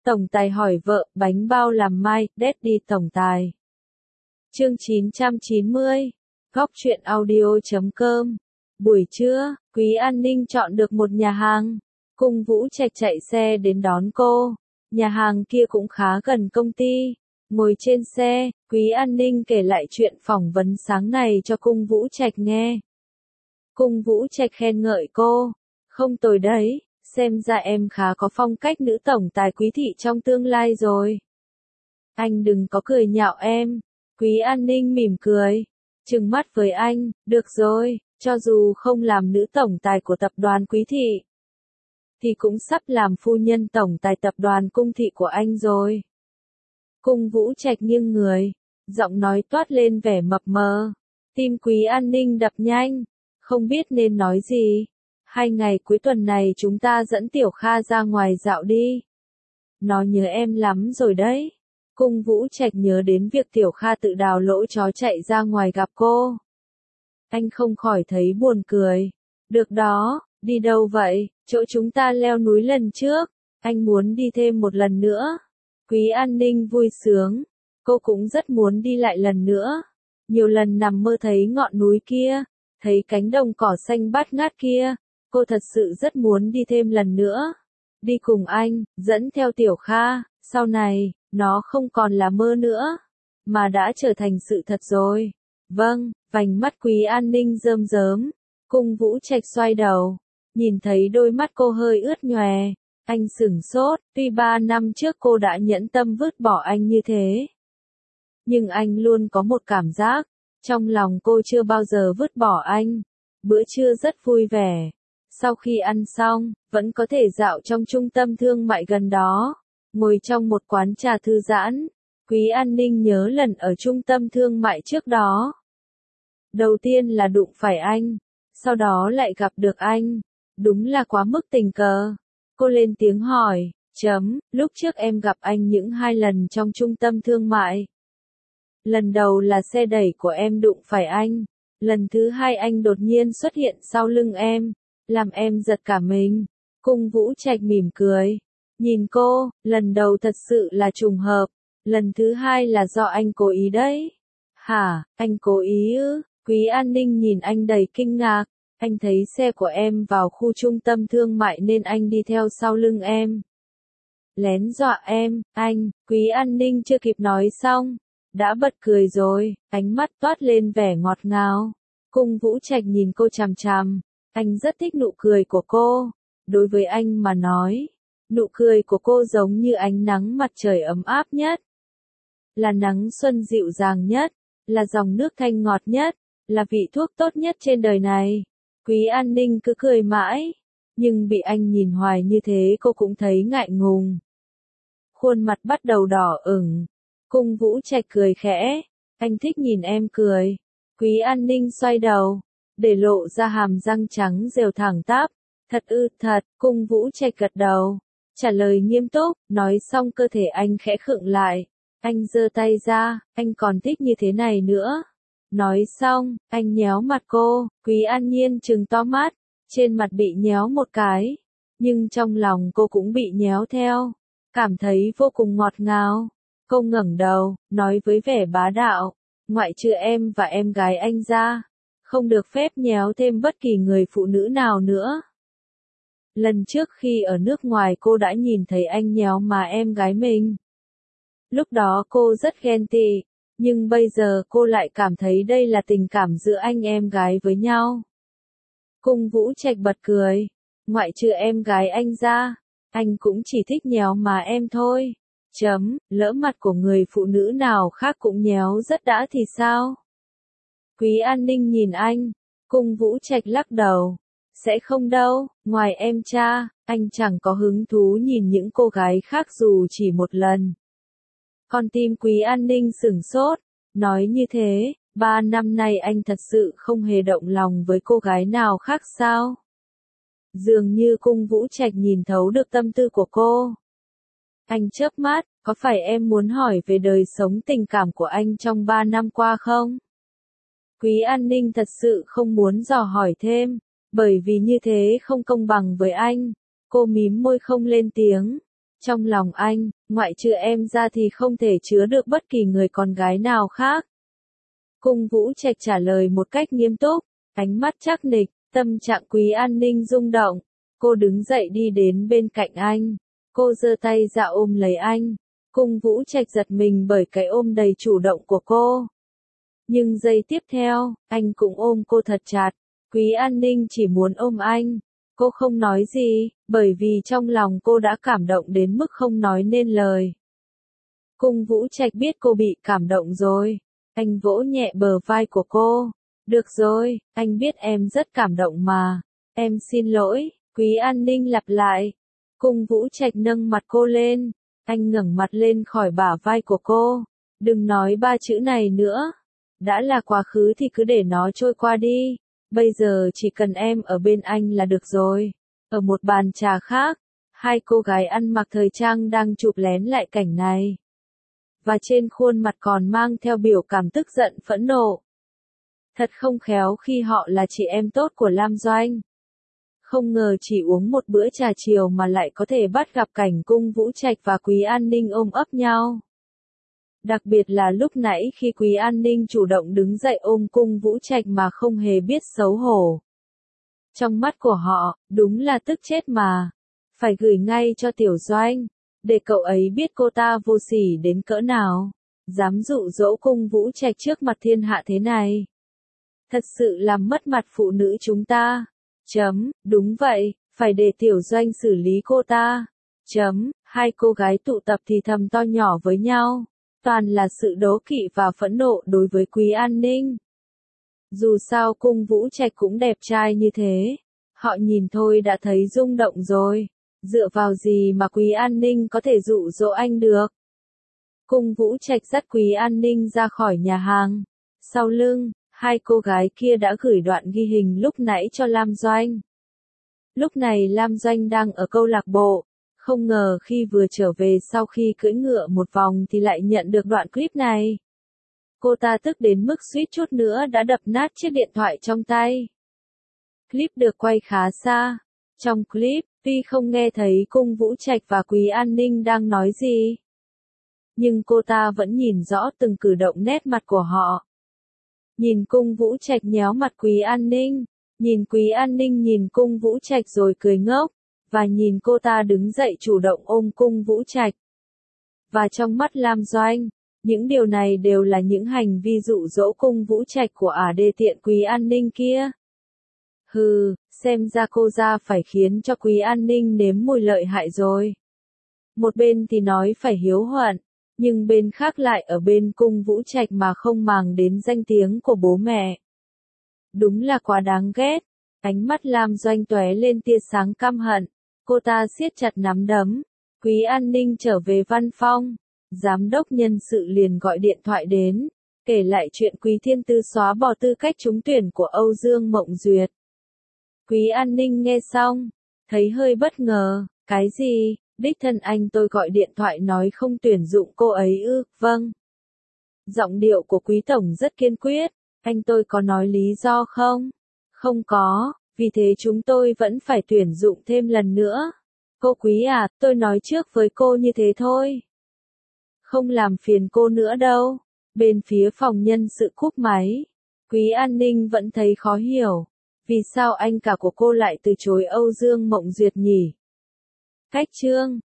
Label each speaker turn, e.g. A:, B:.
A: Tổng tài hỏi vợ, bánh bao làm mai, Daddy tổng tài. Chương 990, góc truyện audio.com. Buổi trưa, Quý An Ninh chọn được một nhà hàng. Cung Vũ Trạch chạy xe đến đón cô. Nhà hàng kia cũng khá gần công ty. Ngồi trên xe, Quý An Ninh kể lại chuyện phỏng vấn sáng này cho Cung Vũ Trạch nghe. Cung Vũ Trạch khen ngợi cô. Không tồi đấy, xem ra em khá có phong cách nữ tổng tài Quý thị trong tương lai rồi. Anh đừng có cười nhạo em. Quý An Ninh mỉm cười, trừng mắt với anh, được rồi, cho dù không làm nữ tổng tài của tập đoàn Quý thị, thì cũng sắp làm phu nhân tổng tài tập đoàn Cung thị của anh rồi. Cung Vũ Trạch nghiêng người, giọng nói toát lên vẻ mập mờ. Tim Quý An Ninh đập nhanh, không biết nên nói gì. 2 ngày cuối tuần này chúng ta dẫn Tiểu Kha ra ngoài dạo đi. Nó nhớ em lắm rồi đấy. Cung Vũ Trạch nhớ đến việc Tiểu Kha tự đào lỗ chó chạy ra ngoài gặp cô. Anh không khỏi thấy buồn cười. Được đó, đi đâu vậy? Chỗ chúng ta leo núi lần trước. Anh muốn đi thêm một lần nữa. Quý An Ninh vui sướng. Cô cũng rất muốn đi lại lần nữa. Nhiều lần nằm mơ thấy ngọn núi kia, thấy cánh đồng cỏ xanh bát ngát kia. Cô thật sự rất muốn đi thêm lần nữa. Đi cùng anh, dẫn theo Tiểu Kha, sau này, nó không còn là mơ nữa, mà đã trở thành sự thật rồi. Vâng, vành mắt Quý An Ninh rơm rớm. Cung Vũ Trạch xoay đầu, nhìn thấy đôi mắt cô hơi ướt nhòe. Anh sửng sốt, tuy 3 năm trước cô đã nhẫn tâm vứt bỏ anh như thế. Nhưng anh luôn có một cảm giác, trong lòng cô chưa bao giờ vứt bỏ anh. Bữa trưa rất vui vẻ. Sau khi ăn xong, vẫn có thể dạo trong trung tâm thương mại gần đó. Ngồi trong một quán trà thư giãn, Quý An Ninh nhớ lần ở trung tâm thương mại trước đó. Đầu tiên là đụng phải anh, sau đó lại gặp được anh. Đúng là quá mức tình cờ. Cô lên tiếng hỏi, lúc trước em gặp anh những 2 lần trong trung tâm thương mại. Lần đầu là xe đẩy của em đụng phải anh. Lần thứ 2 anh đột nhiên xuất hiện sau lưng em, làm em giật cả mình. Cung Vũ Trạch mỉm cười. Nhìn cô, lần đầu thật sự là trùng hợp, lần thứ 2 là do anh cố ý đấy. Hả, anh cố ý ư? Quý An Ninh nhìn anh đầy kinh ngạc. Anh thấy xe của em vào khu trung tâm thương mại nên anh đi theo sau lưng em. Lén dọa em, anh. Quý An Ninh chưa kịp nói xong, đã bật cười rồi, ánh mắt toát lên vẻ ngọt ngào. Cung Vũ Trạch nhìn cô chằm chằm, anh rất thích nụ cười của cô. Đối với anh mà nói, nụ cười của cô giống như ánh nắng mặt trời ấm áp nhất. Là nắng xuân dịu dàng nhất, là dòng nước thanh ngọt nhất, là vị thuốc tốt nhất trên đời này. Quý An Ninh cứ cười mãi, nhưng bị anh nhìn hoài như thế cô cũng thấy ngại ngùng. Khuôn mặt bắt đầu đỏ ửng. Cung Vũ Trạch cười khẽ, anh thích nhìn em cười. Quý An Ninh xoay đầu, để lộ ra hàm răng trắng rều thẳng tắp. Thật ư? Thật. Cung Vũ Trạch gật đầu, trả lời nghiêm túc. Nói xong cơ thể anh khẽ khựng lại. Anh giơ tay ra, anh còn thích như thế này nữa. Nói xong, anh nhéo mặt cô. Quý An Nhiên trừng to mắt, trên mặt bị nhéo một cái, nhưng trong lòng cô cũng bị nhéo theo, cảm thấy vô cùng ngọt ngào. Cô ngẩng đầu, nói với vẻ bá đạo, ngoại trừ em và em gái anh ra, không được phép nhéo thêm bất kỳ người phụ nữ nào nữa. Lần trước khi ở nước ngoài cô đã nhìn thấy anh nhéo má em gái mình. Lúc đó cô rất ghen tị, nhưng bây giờ cô lại cảm thấy đây là tình cảm giữa anh em gái với nhau. Cung Vũ Trạch bật cười, ngoại trừ em gái anh ra, anh cũng chỉ thích nhéo má em thôi. Lỡ mặt của người phụ nữ nào khác cũng nhéo rất đã thì sao? Quý An Ninh nhìn anh. Cung Vũ Trạch lắc đầu. Sẽ không đâu, ngoài em cha, anh chẳng có hứng thú nhìn những cô gái khác dù chỉ một lần. Con tim Quý An Ninh sửng sốt, nói như thế, 3 năm nay anh thật sự không hề động lòng với cô gái nào khác sao? Dường như Cung Vũ Trạch nhìn thấu được tâm tư của cô. Anh chớp mắt, có phải em muốn hỏi về đời sống tình cảm của anh trong 3 năm qua không? Quý An Ninh thật sự không muốn dò hỏi thêm, bởi vì như thế không công bằng với anh. Cô mím môi không lên tiếng. Trong lòng anh, ngoại trừ em ra thì không thể chứa được bất kỳ người con gái nào khác. Cung Vũ Trạch trả lời một cách nghiêm túc, ánh mắt chắc nịch, tâm trạng Quý An Ninh rung động. Cô đứng dậy đi đến bên cạnh anh. Cô giơ tay ra ôm lấy anh. Cung Vũ Trạch giật mình bởi cái ôm đầy chủ động của cô. Nhưng giây tiếp theo, anh cũng ôm cô thật chặt. Quý An Ninh chỉ muốn ôm anh. Cô không nói gì, bởi vì trong lòng cô đã cảm động đến mức không nói nên lời. Cung Vũ Trạch biết cô bị cảm động rồi. Anh vỗ nhẹ bờ vai của cô. Được rồi, anh biết em rất cảm động mà. Em xin lỗi, Quý An Ninh lặp lại. Cung Vũ Trạch nâng mặt cô lên. Anh ngẩng mặt lên khỏi bả vai của cô. Đừng nói ba chữ này nữa. Đã là quá khứ thì cứ để nó trôi qua đi. Bây giờ chỉ cần em ở bên anh là được rồi. Ở một bàn trà khác, hai cô gái ăn mặc thời trang đang chụp lén lại cảnh này. Và trên khuôn mặt còn mang theo biểu cảm tức giận phẫn nộ. Thật không khéo khi họ là chị em tốt của Lam Doanh. Không ngờ chỉ uống một bữa trà chiều mà lại có thể bắt gặp cảnh Cung Vũ Trạch và Quý An Ninh ôm ấp nhau. Đặc biệt là lúc nãy khi Quý An Ninh chủ động đứng dậy ôm Cung Vũ Trạch mà không hề biết xấu hổ. Trong mắt của họ, đúng là tức chết mà. Phải gửi ngay cho Tiểu Doanh, để cậu ấy biết cô ta vô sỉ đến cỡ nào. Dám dụ dỗ Cung Vũ Trạch trước mặt thiên hạ thế này. Thật sự làm mất mặt phụ nữ chúng ta. Đúng vậy, phải để Tiểu Doanh xử lý cô ta. Hai cô gái tụ tập thì thầm to nhỏ với nhau. Toàn là sự đố kỵ và phẫn nộ đối với Quý An Ninh. Dù sao Cung Vũ Trạch cũng đẹp trai như thế. Họ nhìn thôi đã thấy rung động rồi. Dựa vào gì mà Quý An Ninh có thể dụ dỗ anh được? Cung Vũ Trạch dắt Quý An Ninh ra khỏi nhà hàng. Sau lưng, hai cô gái kia đã gửi đoạn ghi hình lúc nãy cho Lam Doanh. Lúc này Lam Doanh đang ở câu lạc bộ. Không ngờ khi vừa trở về sau khi cưỡi ngựa một vòng thì lại nhận được đoạn clip này. Cô ta tức đến mức suýt chút nữa đã đập nát chiếc điện thoại trong tay. Clip được quay khá xa. Trong clip, tuy không nghe thấy Cung Vũ Trạch và Quý An Ninh đang nói gì, nhưng cô ta vẫn nhìn rõ từng cử động nét mặt của họ. Nhìn Cung Vũ Trạch nhéo mặt Quý An Ninh, nhìn Quý An Ninh nhìn Cung Vũ Trạch rồi cười ngốc, và nhìn cô ta đứng dậy chủ động ôm Cung Vũ Trạch. Và trong mắt Lam Doanh, những điều này đều là những hành vi dụ dỗ Cung Vũ Trạch của đê tiện Quý An Ninh kia. Hừ, xem ra cô ra phải khiến cho Quý An Ninh nếm mùi lợi hại rồi. Một bên thì nói phải hiếu thuận, nhưng bên khác lại ở bên Cung Vũ Trạch mà không màng đến danh tiếng của bố mẹ. Đúng là quá đáng ghét. Ánh mắt Lam Doanh tóe lên tia sáng căm hận. Cô ta siết chặt nắm đấm. Quý An Ninh trở về văn phòng. Giám đốc nhân sự liền gọi điện thoại đến, kể lại chuyện Quý Thiên Tư xóa bỏ tư cách trúng tuyển của Âu Dương Mộng Duyệt. Quý An Ninh nghe xong, thấy hơi bất ngờ. Cái gì? Đích thân anh tôi gọi điện thoại nói không tuyển dụng cô ấy ư? Vâng. Giọng điệu của Quý Tổng rất kiên quyết. Anh tôi có nói lý do không? Không có, vì thế chúng tôi vẫn phải tuyển dụng thêm lần nữa. Cô Quý à, tôi nói trước với cô như thế thôi. Không làm phiền cô nữa đâu. Bên phía phòng nhân sự cúp máy. Quý An Ninh vẫn thấy khó hiểu. Vì sao anh cả của cô lại từ chối Âu Dương Mộng Duyệt nhỉ? Cách chương